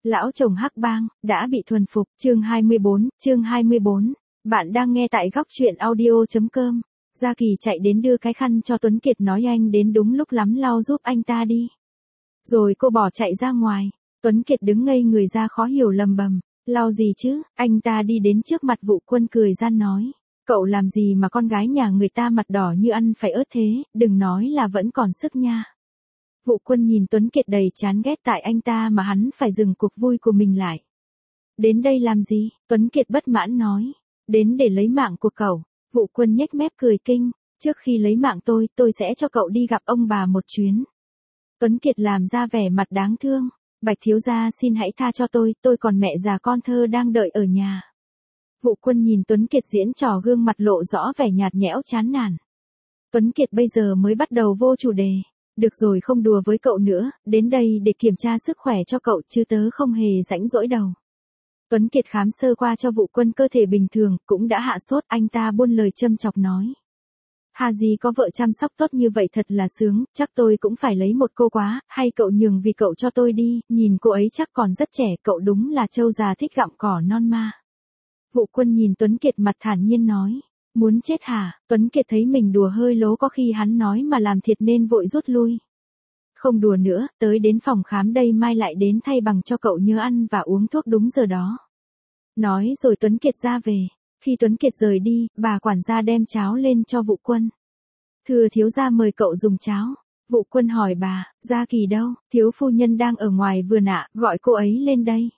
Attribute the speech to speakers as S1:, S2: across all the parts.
S1: Lão chồng Hắc Bang, đã bị thuần phục, chương 24. Bạn đang nghe tại góc truyện audio.com. Gia Kỳ chạy đến đưa cái khăn cho Tuấn Kiệt nói anh đến đúng lúc lắm lau giúp anh ta đi. Rồi cô bỏ chạy ra ngoài. Tuấn Kiệt đứng ngây người ra khó hiểu lầm bầm. Lau gì chứ, anh ta đi đến trước mặt Vụ Quân cười gian nói. Cậu làm gì mà con gái nhà người ta mặt đỏ như ăn phải ớt thế, đừng nói là vẫn còn sức nha. Vụ Quân nhìn Tuấn Kiệt đầy chán ghét tại anh ta mà hắn phải dừng cuộc vui của mình lại. Đến đây làm gì? Tuấn Kiệt bất mãn nói. Đến để lấy mạng của cậu. Vụ Quân nhếch mép cười kinh. Trước khi lấy mạng tôi sẽ cho cậu đi gặp ông bà một chuyến. Tuấn Kiệt làm ra vẻ mặt đáng thương. Bạch thiếu gia xin hãy tha cho tôi còn mẹ già con thơ đang đợi ở nhà. Vụ Quân nhìn Tuấn Kiệt diễn trò gương mặt lộ rõ vẻ nhạt nhẽo chán nản. Tuấn Kiệt bây giờ mới bắt đầu vô chủ đề. Được rồi, không đùa với cậu nữa, đến đây để kiểm tra sức khỏe cho cậu chứ tớ không hề rãnh rỗi đầu. Tuấn Kiệt khám sơ qua cho Vụ Quân cơ thể bình thường, cũng đã hạ sốt, anh ta buôn lời châm chọc nói. Hà gì có vợ chăm sóc tốt như vậy thật là sướng, chắc tôi cũng phải lấy một cô quá, hay cậu nhường vì cậu cho tôi đi, nhìn cô ấy chắc còn rất trẻ, cậu đúng là trâu già thích gặm cỏ non ma. Vụ Quân nhìn Tuấn Kiệt mặt thản nhiên nói. Muốn chết hả? Tuấn Kiệt thấy mình đùa hơi lố, có khi hắn nói mà làm thiệt nên vội rút lui. Không đùa nữa, tới đến phòng khám đây, mai lại đến thay bằng cho cậu nhớ ăn và uống thuốc đúng giờ đó. Nói rồi Tuấn Kiệt ra về. Khi Tuấn Kiệt rời đi, bà quản gia đem cháo lên cho Vụ Quân. Thưa thiếu gia mời cậu dùng cháo. Vụ Quân hỏi bà, Gia Kỳ đâu? Thiếu phu nhân đang ở ngoài vườn ạ, gọi cô ấy lên đây.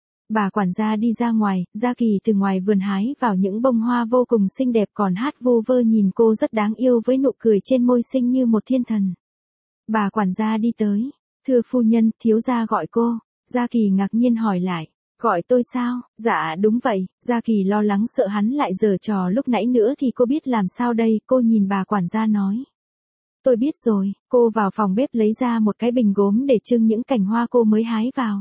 S1: Bà quản gia đi ra ngoài, Gia Kỳ từ ngoài vườn hái vào những bông hoa vô cùng xinh đẹp, còn hát vu vơ nhìn cô rất đáng yêu với nụ cười trên môi xinh như một thiên thần. Bà quản gia đi tới. Thưa phu nhân, thiếu gia gọi cô. Gia Kỳ ngạc nhiên hỏi lại. Gọi tôi sao? Dạ đúng vậy. Gia Kỳ lo lắng sợ hắn lại giở trò lúc nãy nữa thì cô biết làm sao đây, cô nhìn bà quản gia nói. Tôi biết rồi. Cô vào phòng bếp lấy ra một cái bình gốm để trưng những cành hoa cô mới hái vào.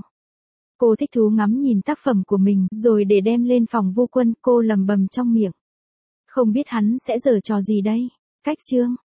S1: Cô thích thú ngắm nhìn tác phẩm của mình, rồi để đem lên phòng Vu Quân, cô lầm bầm trong miệng. Không biết hắn sẽ giở trò gì đây. Cách chương